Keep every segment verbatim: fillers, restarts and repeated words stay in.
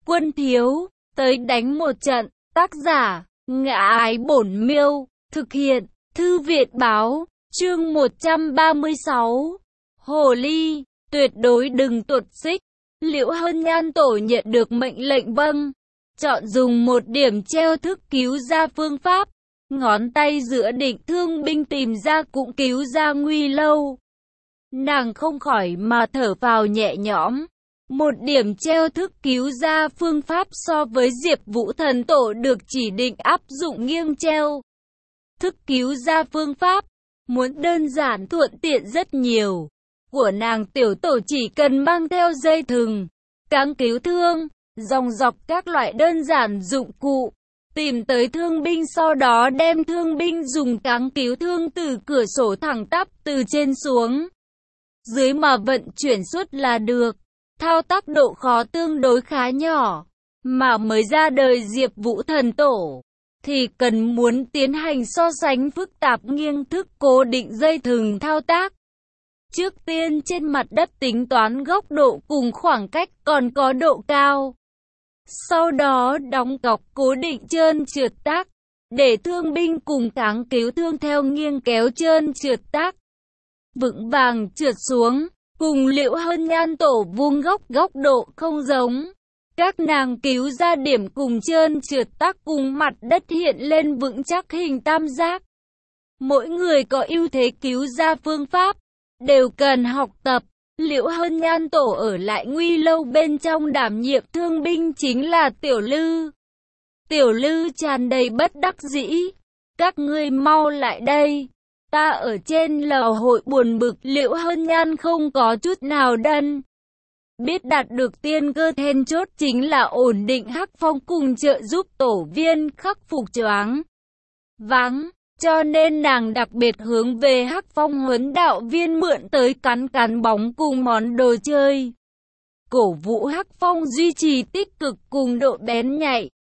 quân thiếu, tới đánh một trận. Tác giả, Ngã Ái Bổn Miêu, thực hiện, Thư Viện Báo, chương một trăm ba mươi sáu. Hồ ly, tuyệt đối đừng tuột xích. Liễu Hân Nhan Tổ nhận được mệnh lệnh vâng, chọn dùng một điểm treo thức cứu ra phương pháp. Ngón tay giữa định thương binh tìm ra cũng cứu ra Nguy Lâu. Nàng không khỏi mà thở phào nhẹ nhõm. Một điểm treo thức cứu ra phương pháp so với Diệp Vũ Thần Tổ được chỉ định áp dụng nghiêng treo thức cứu ra phương pháp, muốn đơn giản thuận tiện rất nhiều. Của nàng tiểu tổ chỉ cần mang theo dây thừng, cáng cứu thương, dòng dọc các loại đơn giản dụng cụ, tìm tới thương binh, sau đó đem thương binh dùng cáng cứu thương từ cửa sổ thẳng tắp từ trên xuống dưới mà vận chuyển suốt là được. Thao tác độ khó tương đối khá nhỏ, mà mới ra đời Diệp Vũ Thần Tổ thì cần muốn tiến hành so sánh phức tạp nghiêng thức cố định dây thừng thao tác. Trước tiên trên mặt đất tính toán góc độ cùng khoảng cách còn có độ cao. Sau đó đóng cọc cố định trơn trượt tác, để thương binh cùng cáng cứu thương theo nghiêng kéo trơn trượt tác vững vàng trượt xuống. Cùng Liễu Hân Nhan Tổ vuông góc góc độ không giống. Các nàng cứu ra điểm cùng trơn trượt tác cùng mặt đất hiện lên vững chắc hình tam giác. Mỗi người có ưu thế cứu ra phương pháp, đều cần học tập. Liễu Hân Nhan Tổ ở lại Nguy Lâu bên trong đảm nhiệm thương binh chính là Tiểu Lư. Tiểu Lư tràn đầy bất đắc dĩ. Các ngươi mau lại đây. Ta ở trên lầu hội buồn bực. Liễu Hân Nhan không có chút nào đần. Biết đạt được tiên cơ then chốt chính là ổn định Hắc Phong cùng trợ giúp tổ viên khắc phục choáng váng. Cho nên nàng đặc biệt hướng về Hắc Phong huấn đạo viên mượn tới cắn cắn bóng cùng món đồ chơi. Cổ vũ Hắc Phong duy trì tích cực cùng độ bén nhạy.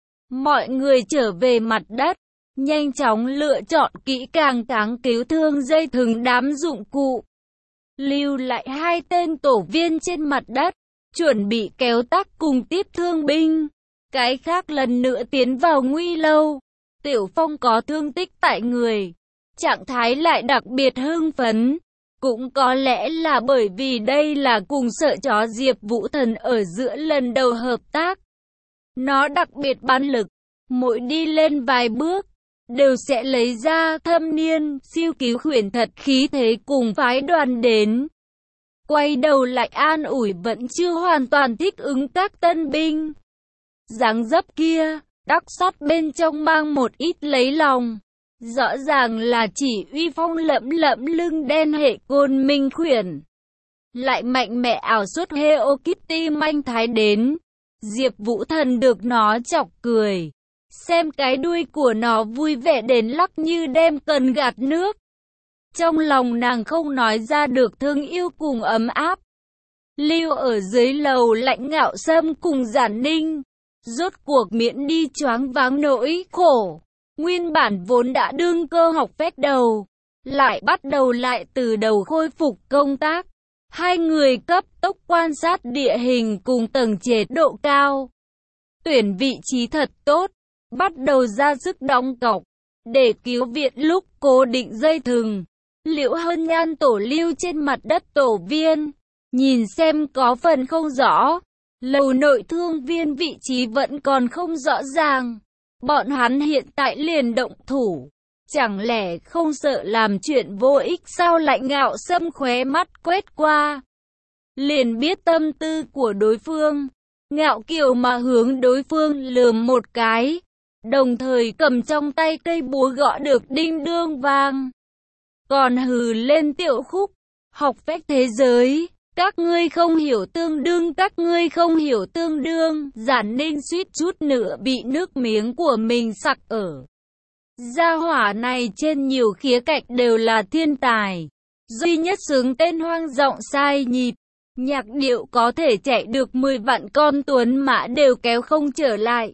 Mọi người trở về mặt đất, nhanh chóng lựa chọn kỹ càng cáng cứu thương dây thừng đám dụng cụ. Lưu lại hai tên tổ viên trên mặt đất, chuẩn bị kéo tác cùng tiếp thương binh. Cái khác lần nữa tiến vào Nguy Lâu. Tiểu Phong có thương tích tại người, trạng thái lại đặc biệt hưng phấn. Cũng có lẽ là bởi vì đây là cùng sợ chó Diệp Vũ Thần ở giữa lần đầu hợp tác. Nó đặc biệt bán lực, mỗi đi lên vài bước, đều sẽ lấy ra thâm niên, siêu cứu khuyển thật khí thế cùng phái đoàn đến. Quay đầu lại an ủi vẫn chưa hoàn toàn thích ứng các tân binh. Dáng dấp kia, đắc sắt bên trong mang một ít lấy lòng. Rõ ràng là chỉ uy phong lẫm lẫm lưng đen hệ Côn Minh khuyển. Lại mạnh mẽ ảo suất Hello Kitty manh thái đến. Diệp Vũ Thần được nó chọc cười. Xem cái đuôi của nó vui vẻ đến lắc như đem cần gạt nước. Trong lòng nàng không nói ra được thương yêu cùng ấm áp. Lưu ở dưới lầu Lãnh Ngạo Sâm cùng Giản Ninh, rốt cuộc miễn đi choáng váng nỗi khổ. Nguyên bản vốn đã đương cơ học phép đầu, lại bắt đầu lại từ đầu khôi phục công tác. Hai người cấp tốc quan sát địa hình cùng tầng chế độ cao. Tuyển vị trí thật tốt, bắt đầu ra sức đóng cọc, để cứu viện lúc cố định dây thừng. Liễu Hân Nhan Tổ lưu trên mặt đất tổ viên, nhìn xem có phần không rõ. Lầu nội thương viên vị trí vẫn còn không rõ ràng. Bọn hắn hiện tại liền động thủ. Chẳng lẽ không sợ làm chuyện vô ích sao? Lãnh Ngạo Sâm khóe mắt quét qua, liền biết tâm tư của đối phương. Ngạo kiều mà hướng đối phương lườm một cái, đồng thời cầm trong tay cây búa gõ được đinh đương vang. Còn hừ lên tiểu khúc, học phép thế giới. Các ngươi không hiểu tương đương, các ngươi không hiểu tương đương. Giản Ninh suýt chút nữa bị nước miếng của mình sặc ở. Gia hỏa này trên nhiều khía cạnh đều là thiên tài. Duy nhất xướng tên hoang giọng sai nhịp. Nhạc điệu có thể chạy được mười vạn con tuấn mã đều kéo không trở lại.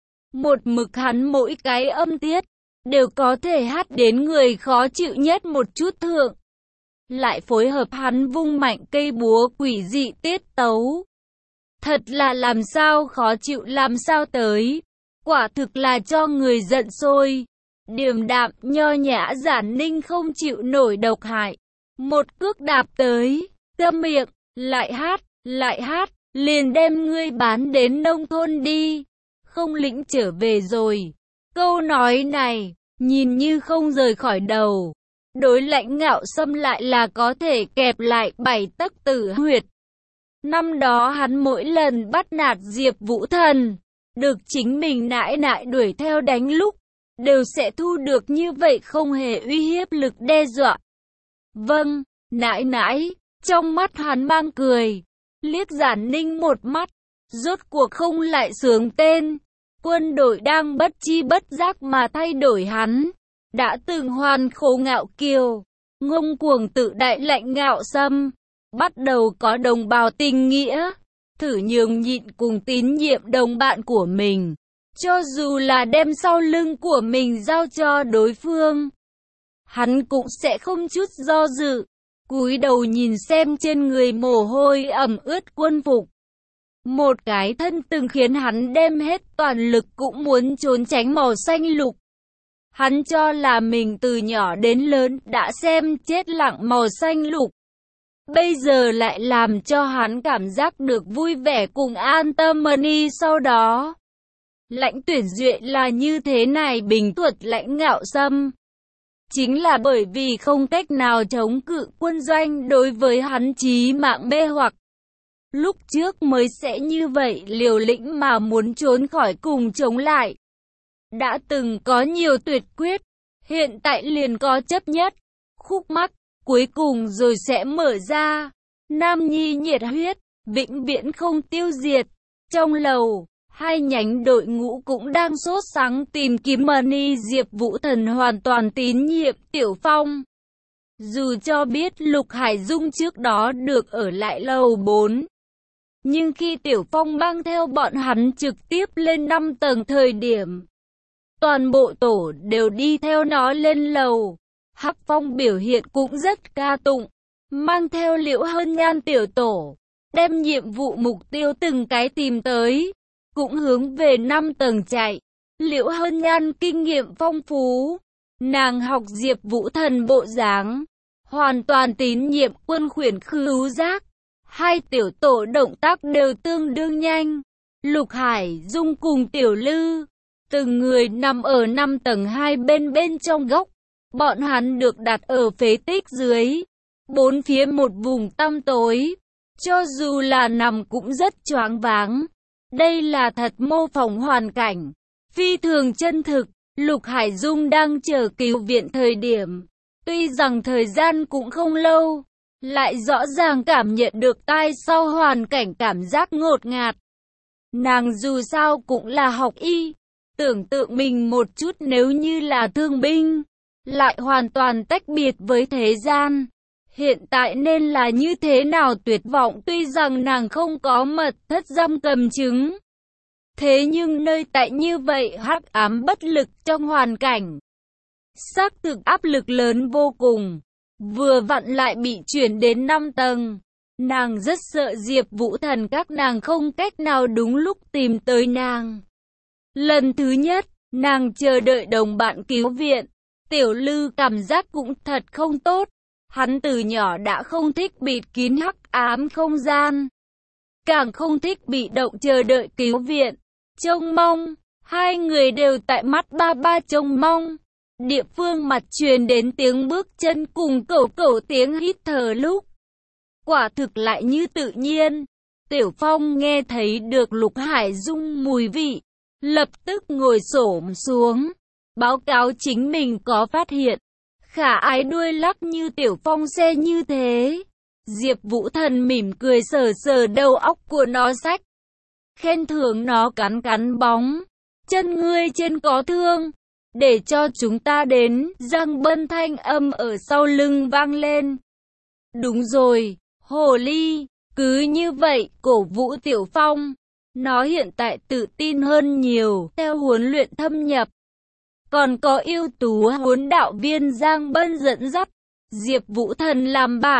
Một mực hắn mỗi cái âm tiết, đều có thể hát đến người khó chịu nhất một chút thượng. Lại phối hợp hắn vung mạnh cây búa quỷ dị tiết tấu. Thật là làm sao khó chịu làm sao tới. Quả thực là cho người giận sôi. Điềm đạm, nho nhã Giản Ninh không chịu nổi độc hại. Một cước đạp tới, câm miệng, lại hát, lại hát, liền đem ngươi bán đến nông thôn đi. Không lĩnh trở về rồi. Câu nói này, nhìn như không rời khỏi đầu. Đối Lãnh Ngạo Sâm lại là có thể kẹp lại bảy tấc tử huyệt. Năm đó hắn mỗi lần bắt nạt Diệp Vũ Thần, được chính mình nãi nãi đuổi theo đánh lúc, đều sẽ thu được như vậy không hề uy hiếp lực đe dọa. Vâng, nãi nãi, trong mắt hắn mang cười, liếc Giản Ninh một mắt, rốt cuộc không lại sướng tên. Quân đội đang bất chi bất giác mà thay đổi hắn. Đã từng hoàn khố ngạo kiều, ngông cuồng tự đại Lãnh Ngạo Sâm, bắt đầu có đồng bào tình nghĩa, thử nhường nhịn cùng tín nhiệm đồng bạn của mình, cho dù là đem sau lưng của mình giao cho đối phương. Hắn cũng sẽ không chút do dự, cúi đầu nhìn xem trên người mồ hôi ẩm ướt quân phục. Một cái thân từng khiến hắn đem hết toàn lực cũng muốn trốn tránh màu xanh lục. Hắn cho là mình từ nhỏ đến lớn đã xem chết lặng màu xanh lục. Bây giờ lại làm cho hắn cảm giác được vui vẻ cùng an tâm money sau đó. Lãnh Tuyển Duệ là như thế này bình thuật Lãnh Ngạo Sâm. Chính là bởi vì không cách nào chống cự quân doanh đối với hắn chí mạng mê hoặc. Lúc trước mới sẽ như vậy liều lĩnh mà muốn trốn khỏi cùng chống lại. Đã từng có nhiều tuyệt quyết, hiện tại liền có chấp nhất, khúc mắc, cuối cùng rồi sẽ mở ra. Nam nhi nhiệt huyết, vĩnh viễn không tiêu diệt. Trong lầu, hai nhánh đội ngũ cũng đang sốt sắng tìm kiếm money. Diệp Vũ Thần hoàn toàn tín nhiệm Tiểu Phong. Dù cho biết Lục Hải Dung trước đó được ở lại lầu bốn. Nhưng khi Tiểu Phong mang theo bọn hắn trực tiếp lên năm tầng thời điểm, toàn bộ tổ đều đi theo nó lên lầu. Hắc Phong biểu hiện cũng rất ca tụng, mang theo Liễu Hân Nhan tiểu tổ, đem nhiệm vụ mục tiêu từng cái tìm tới, cũng hướng về năm tầng chạy. Liễu Hân Nhan kinh nghiệm phong phú, nàng học Diệp Vũ Thần bộ dáng, hoàn toàn tín nhiệm Quân Khuyển khứu giác. Hai tiểu tổ động tác đều tương đương nhanh. Lục Hải Dung cùng Tiểu Lư, từng người nằm ở năm tầng hai bên bên trong góc. Bọn hắn được đặt ở phế tích dưới, bốn phía một vùng tăm tối, cho dù là nằm cũng rất choáng váng. Đây là thật mô phỏng hoàn cảnh, phi thường chân thực. Lục Hải Dung đang chờ cứu viện thời điểm, tuy rằng thời gian cũng không lâu, lại rõ ràng cảm nhận được tai sau hoàn cảnh cảm giác ngột ngạt. Nàng dù sao cũng là học y, tưởng tượng mình một chút nếu như là thương binh, lại hoàn toàn tách biệt với thế gian. Hiện tại nên là như thế nào tuyệt vọng. Tuy rằng nàng không có mật thất giam cầm chứng, thế nhưng nơi tại như vậy hắc ám bất lực trong hoàn cảnh, xác thực áp lực lớn vô cùng. Vừa vặn lại bị chuyển đến năm tầng. Nàng rất sợ Diệp Vũ Thần các nàng không cách nào đúng lúc tìm tới nàng. Lần thứ nhất, nàng chờ đợi đồng bạn cứu viện. Tiểu Lư cảm giác cũng thật không tốt. Hắn từ nhỏ đã không thích bịt kín hắc ám không gian, càng không thích bị động chờ đợi cứu viện. Trông mong, hai người đều tại mắt ba ba trông mong. Địa phương mặt truyền đến tiếng bước chân cùng cẩu cẩu tiếng hít thở lúc, quả thực lại như tự nhiên. Tiểu Phong nghe thấy được Lục Hải Dung mùi vị, lập tức ngồi xổm xuống, báo cáo chính mình có phát hiện. Khả ái đuôi lắc như Tiểu Phong xe như thế. Diệp Vũ Thần mỉm cười sờ sờ đầu óc của nó sách, khen thưởng nó cắn cắn bóng. Chân ngươi trên có thương, để cho chúng ta đến. Giang Bân thanh âm ở sau lưng vang lên. Đúng rồi, hồ ly, cứ như vậy cổ vũ Tiểu Phong. Nó hiện tại tự tin hơn nhiều, theo huấn luyện thâm nhập. Còn có ưu tú huấn đạo viên Giang Bân dẫn dắt, Diệp Vũ Thần làm bạn.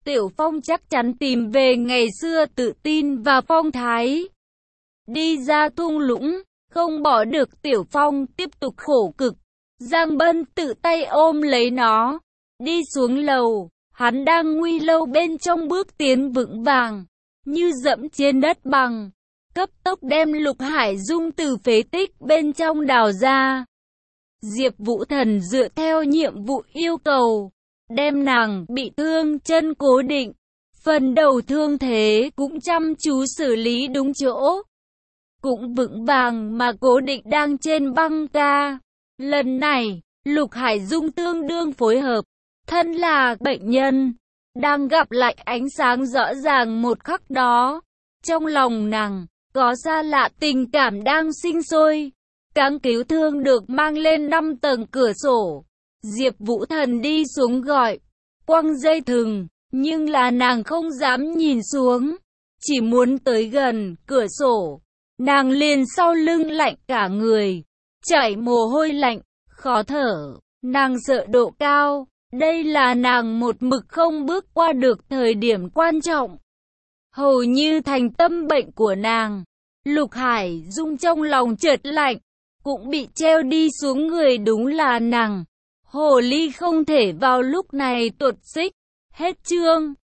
Tiểu Phong chắc chắn tìm về ngày xưa tự tin và phong thái. Đi ra thung lũng, không bỏ được Tiểu Phong tiếp tục khổ cực. Giang Bân tự tay ôm lấy nó, đi xuống lầu, hắn đang nguy lâu bên trong bước tiến vững vàng, như dẫm trên đất bằng, cấp tốc đem Lục Hải Dung từ phế tích bên trong đào ra. Diệp Vũ Thần dựa theo nhiệm vụ yêu cầu, đem nàng bị thương chân cố định, phần đầu thương thế cũng chăm chú xử lý đúng chỗ, cũng vững vàng mà cố định đang trên băng ca. Lần này, Lục Hải Dung tương đương phối hợp, thân là bệnh nhân, đang gặp lại ánh sáng rõ ràng một khắc đó. Trong lòng nàng, có xa lạ tình cảm đang sinh sôi. Cáng cứu thương được mang lên năm tầng cửa sổ. Diệp Vũ Thần đi xuống gọi, quăng dây thừng, nhưng là nàng không dám nhìn xuống, chỉ muốn tới gần cửa sổ. Nàng liền sau lưng lạnh cả người, chảy mồ hôi lạnh, khó thở. Nàng sợ độ cao, đây là nàng một mực không bước qua được thời điểm quan trọng, hầu như thành tâm bệnh của nàng. Lục Hải Dung trong lòng chợt lạnh, cũng bị treo đi xuống người đúng là nàng. Hồ ly không thể vào lúc này tuột xích. Hết chương.